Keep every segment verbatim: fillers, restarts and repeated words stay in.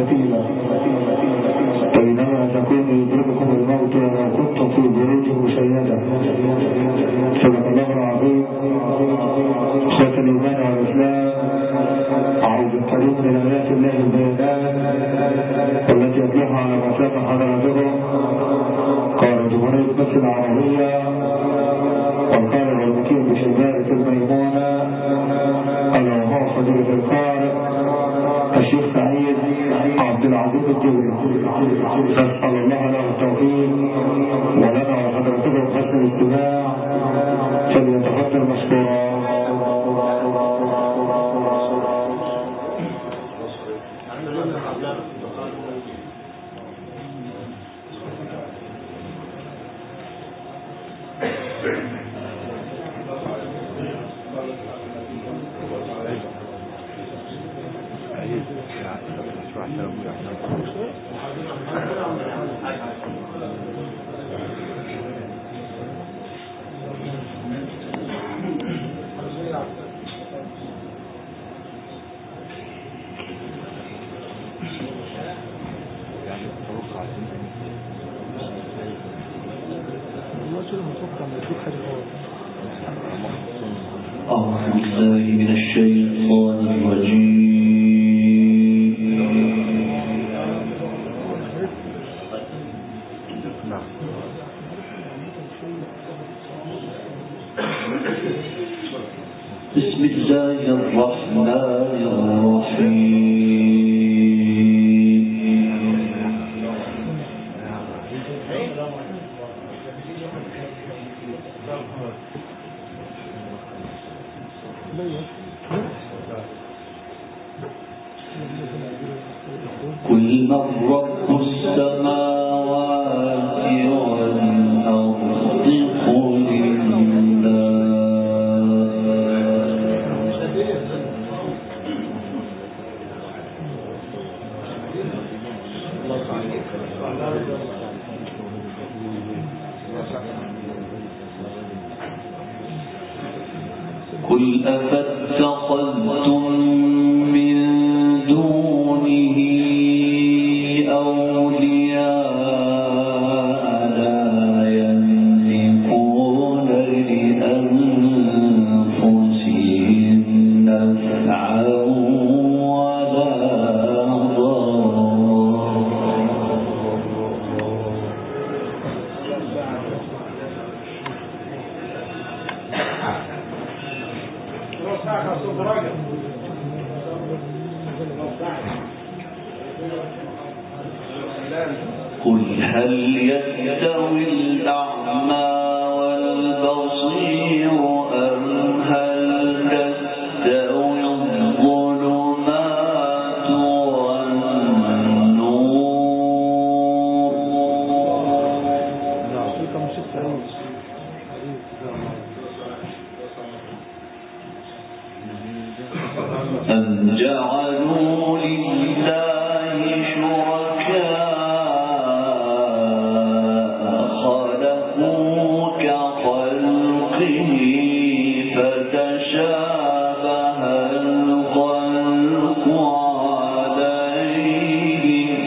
قتيلا أينما تكونوا يدرككم الموت ولو كنتم في بيوت مشيدة. صدق الله العظيم. إخوة الإيمان والإسلام، عرض قريب من آيات الله البينات والتي يتلوها على مساق حضراتكم قال جمهورية مصر العربية والقارئ والمقيم بشبابة الميمونة على وهو فضيلة القارئ الشيخ سعيد عبد العزيز الجبري. نسأل الله له التوفيق ولنا وحضراتكم حسن الاستماع، فليتفضل مشكورا. أعوذ بالله من الشيطان الرجيم. بسم الله الرحمن الرحيم. قل من رب السماوات والأرض قل قل أفاتخذتم من دونه أولياء لا يملكون لأنفسهم نفعا ولا قل هل يستوي الأعمى والبصير أم هل تستوي الظلمات والنور أم جعلوا لله شركاء خلقوا كخلقه فتشابه الخلق عليهم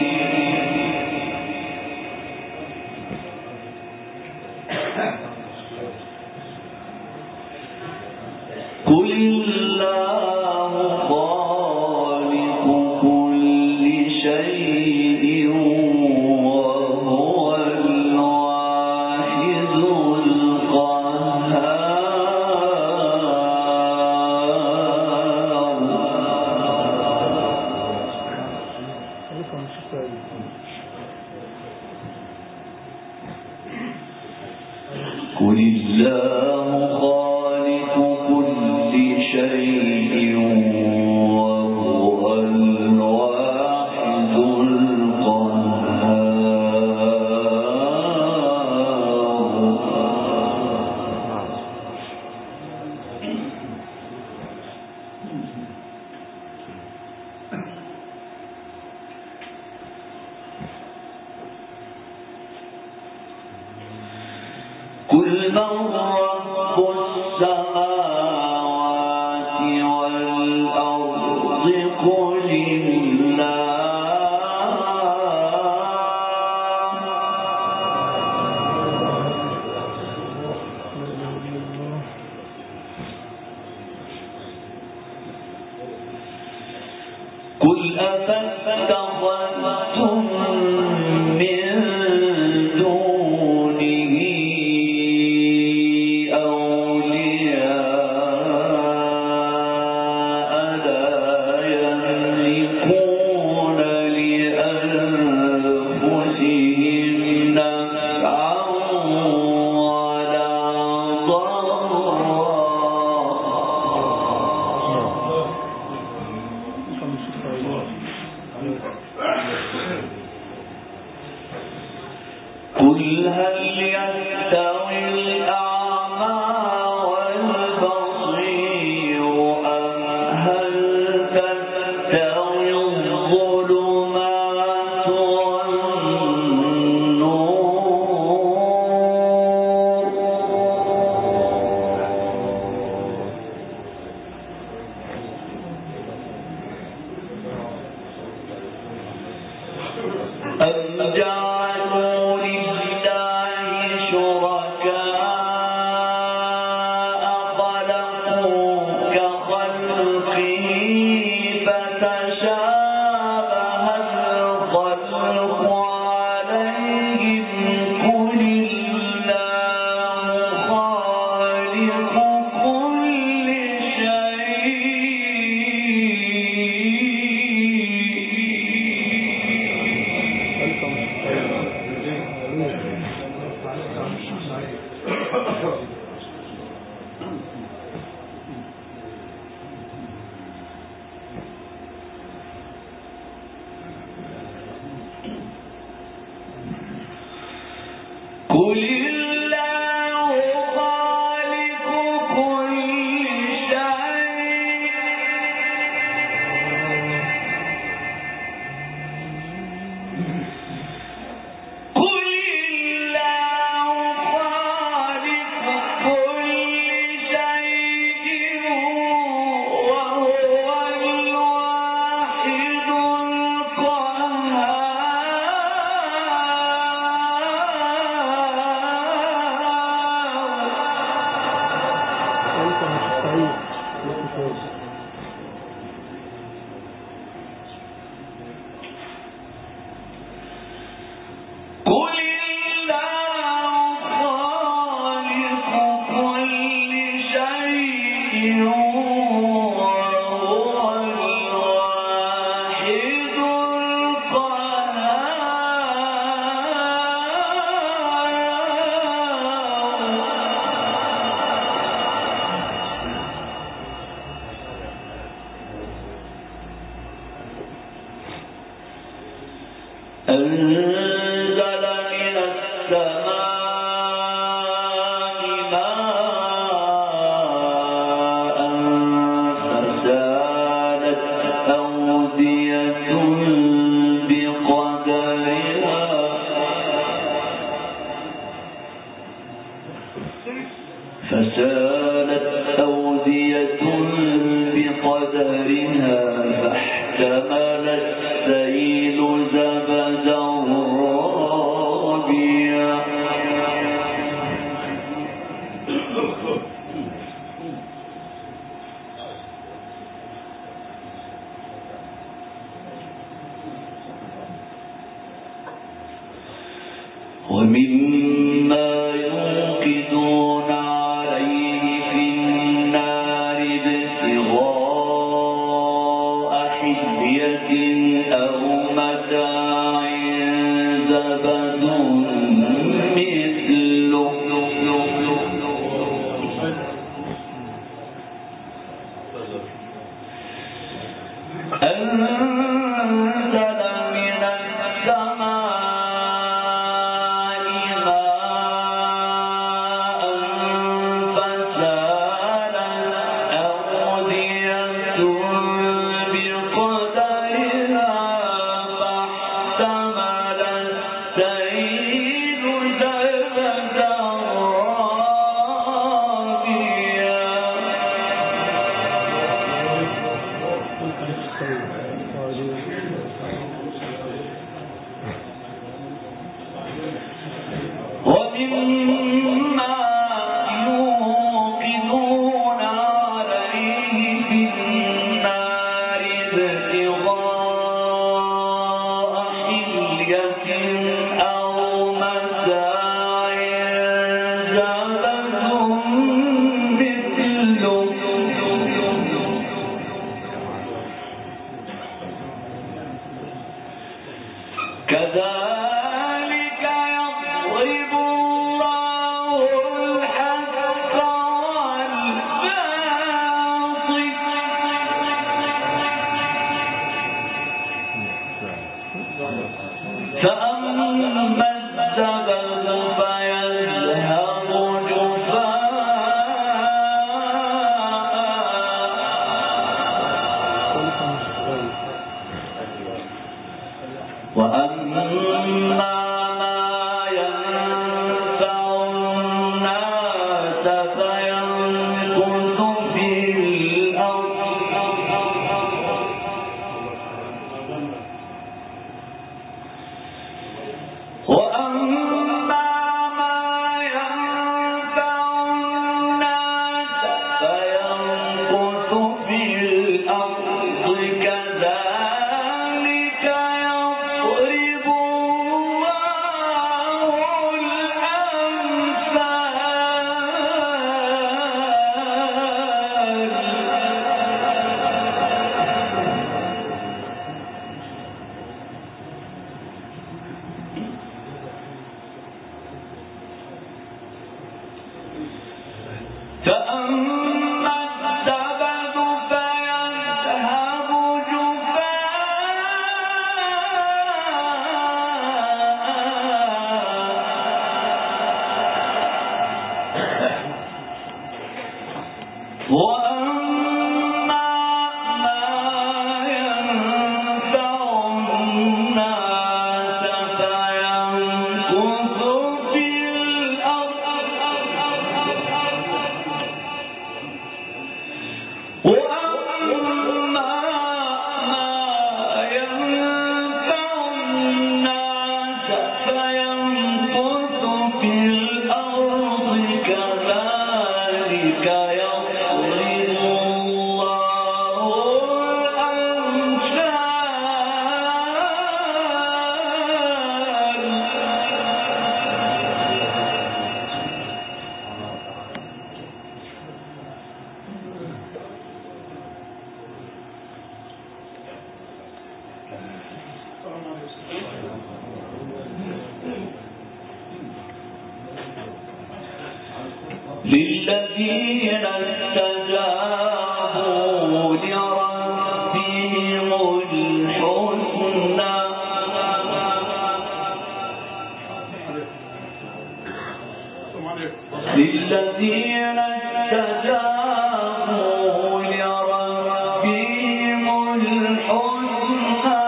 قل الله خالق كل شيء وهو الواحد القهار. قل الله خالق كل شيء وهو الواحد قل من رب السماوات والأرض قل الله قل أفاتخذتم من دونه أولياء لا يملكون لأنفسهم نفعا ولا ضرا قل هل يستوي الأعمى والبصير أم هل تستوي الظلمات والنور أم جعلوا لله شركاء خلقوا كخلقه فتشابه الخلق عليهم قل الله خالق كل قل الله خالق كل شيء قل الله خالق كل شيء وهو الواحد قل الله خالق كل شيء وهو الواحد القهار أنزل من السماء ماء فسالت أودية بقدرها فسالت أودية بقدرها فاحتمل السيل زبدا رابيا ومما يوقدون عليه في النار ابتغاء حلية أو متاع زبد مثله أنزل من السماء ماء فسالت أودية بقدرها فاحتمل للذين استجابوا لربهم الحسنى للذين استجابوا لربهم الحسنى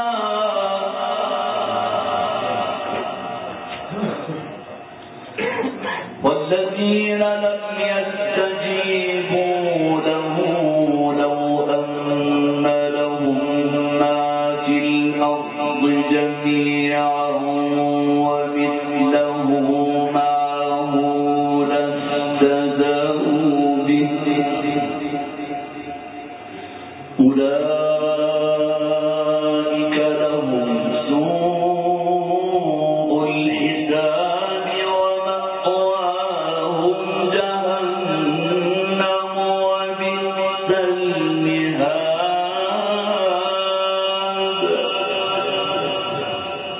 والذين لم يستجيبوا له لو أن لهم ما في الأرض جميعا ومثله معه لافتدوا به أولئك لهم سوء الحساب ومأواهم جهنم وبئس المهاد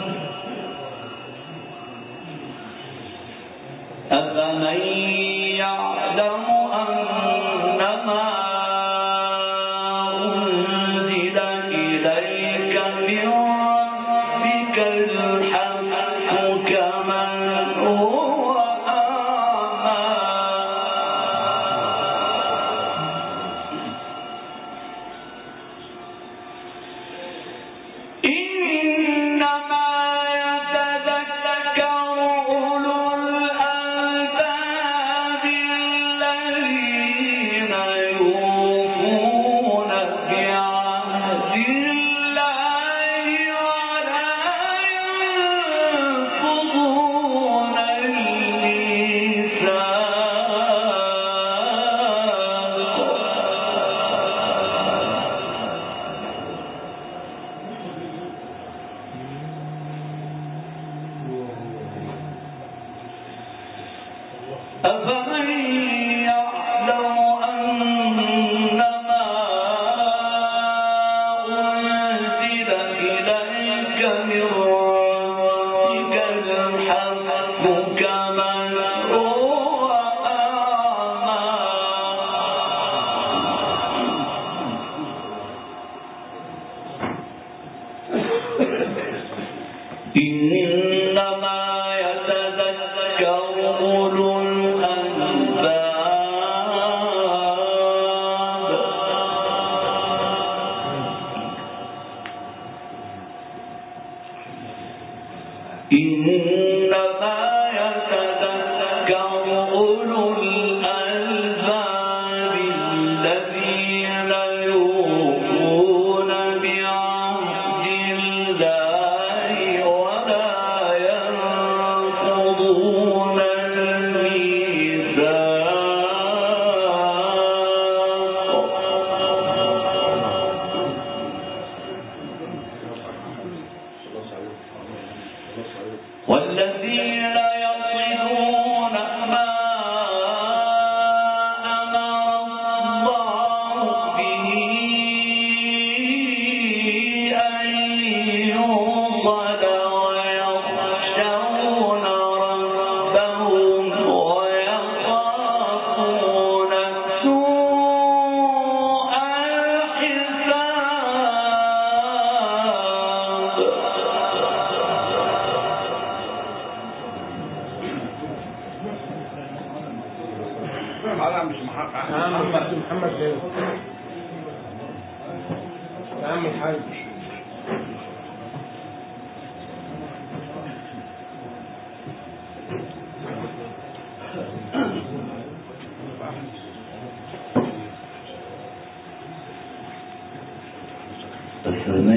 فمن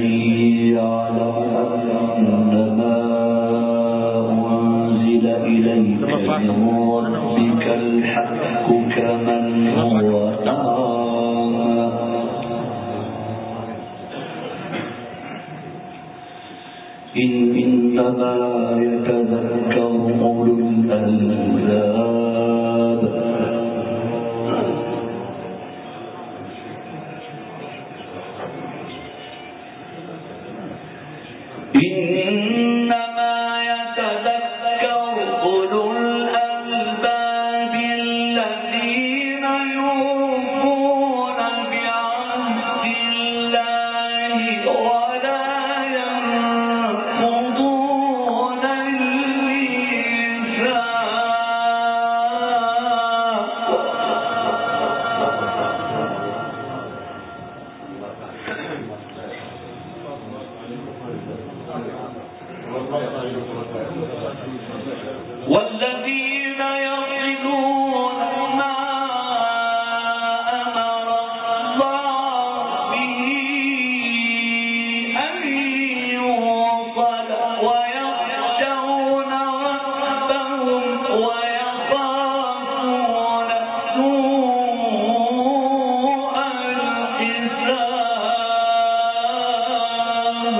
يعلم أنما أنزل إليك من ربك الحق كمن هو أعمى إنما يتذكر أولو الألباب إنما يتذكر أولو الألباب الذين يوفون بعهد الله ولا ينقضون والذين يصلون ما أمر الله به أن يوصل ويخشون ربهم ويخافون سوء الحساب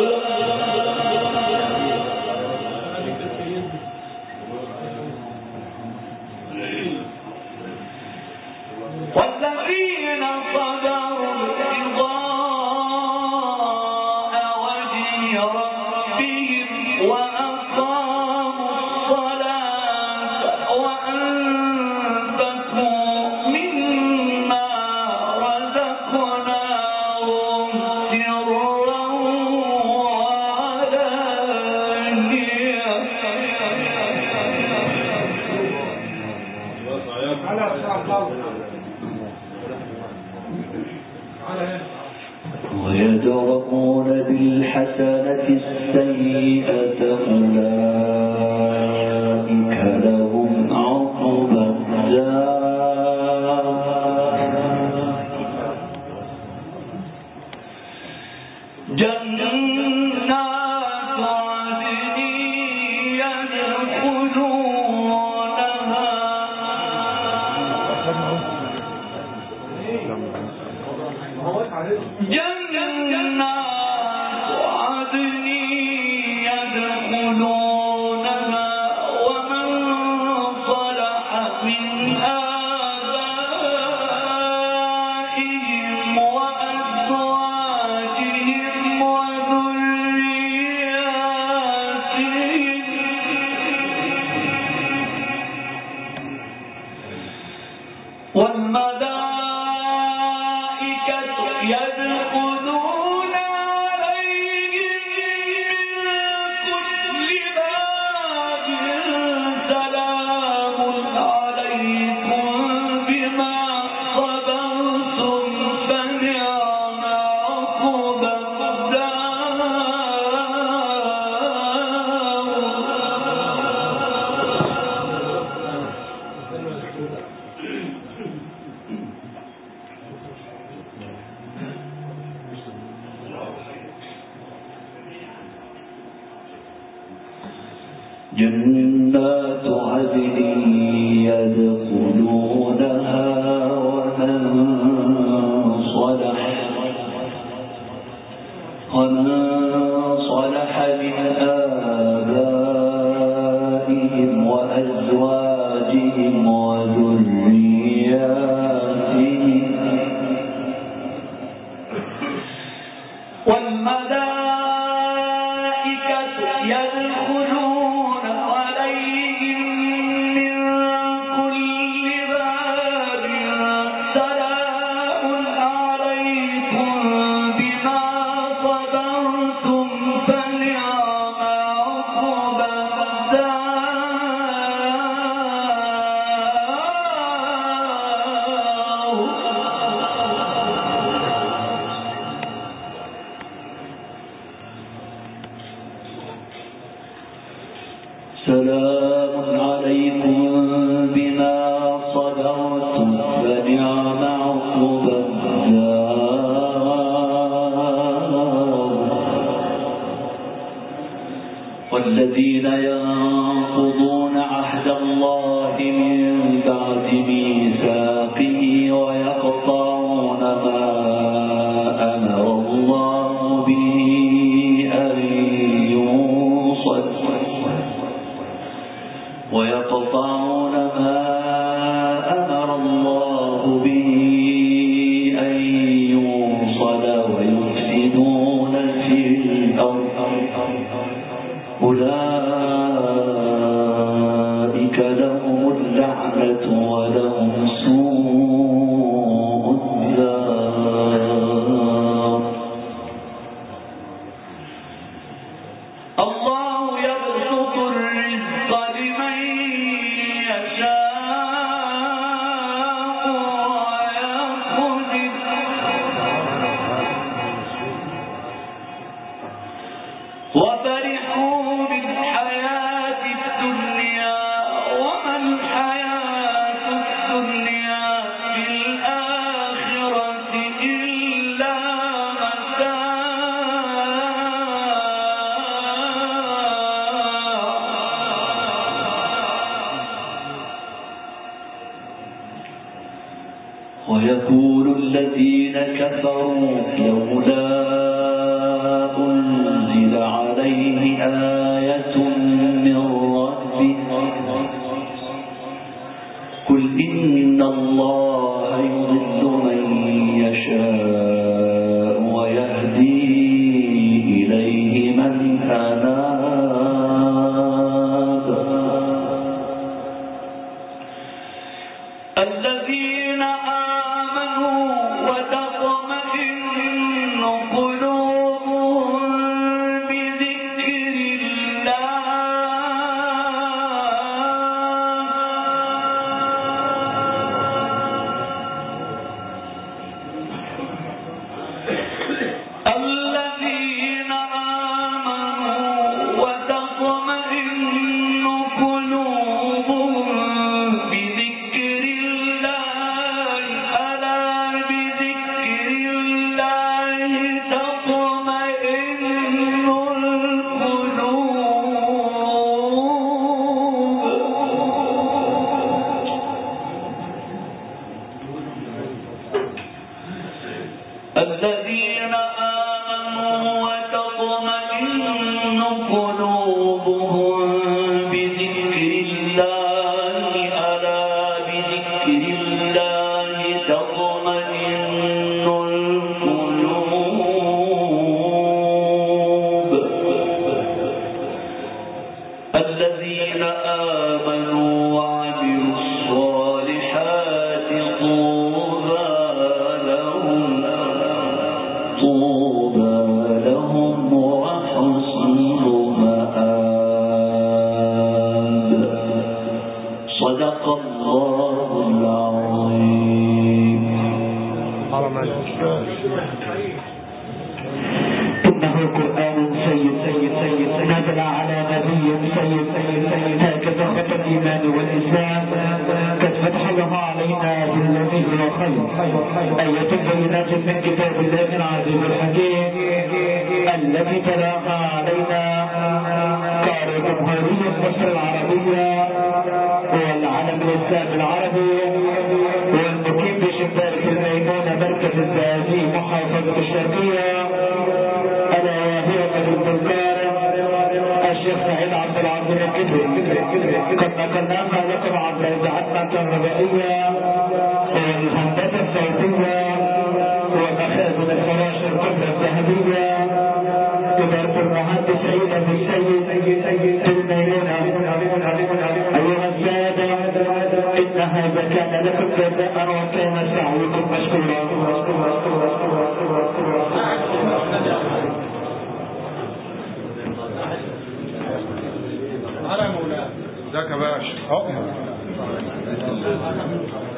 والذين صبروا ابتغاء وجه ربهم وأقاموا الصلاة وأنفقوا مما رزقناهم سرا وعلانية ويدرؤون بالحسنة السيئة أولئك لهم عقبى الدار جنات عدن يدخلونها جنات عدن يدخلونها جنات عدن يدخلونها ومن صلح ومن صلح من آبائهم وأزواجهم وذرياتهم والملائكة يدخلون عليهم من كل باب سلام عليكم بما صبرتم فنعم عقبى سلام عليكم بما صبرتم فنعم عقبى والذين ينقضون عهد الله من بعد ميثاقه ويقطعون ما أمر الله به أن يوصل ويقطعون ما أمر الله به أن يوصل ويفسدون في الأرض أولئك لهم اللعنة ولهم سوء الدار الله يبسط الرزق لمن يشاء ويقدر وفرحوا بالحياة الدنيا وما الحياة الدنيا في الآخرة إلا ويقول الذين كفروا لولا أنزل عليه آية من ربه قل إن الله يضل من يشاء ويهدي إليه من أناب الذين آمنوا وتطمئن قلوبهم بذكر الله الذين آمنوا وتطمئن قلوبهم بذكر الله ألا بذكر الله تطمئن القلوب الذين آمنوا وتطمئن قلوبهم بذكر الله ألا بذكر الله تطمئن القلوب الذين آمنوا وعملوا الصالحات طوبى لهم طوبى لهم وحسن مآب صدق الله العظيم. إنه قرآن سيد سيد سيد نزل على نبي سيد سيد سيد هكذا ختم الإيمان والإسلام قد فتح الله علينا بالذي هو خير آية بينات من كتاب الله العزيز الحكيم التي تلاها علينا جمهورية مصر العربية والعالم الإسلامي العربي والمقيم بشبارك الميمونة مركز الزقازيق محافظة الشرقية ألا وهي مدينة القاهرة الشيخ سعيد عبد العظيم الكدري قد نقلناها لكم عبر إذاعتنا الكهربائية والهندسة الصوتية ومخازن الفراش الكبرى الذهبية إدارة المهندس عيد أبو السيد الميمونة. أيها السادة إن هذا كان لكم جزاء وكان سعيكم مشكورا. على مولانا ذاك باش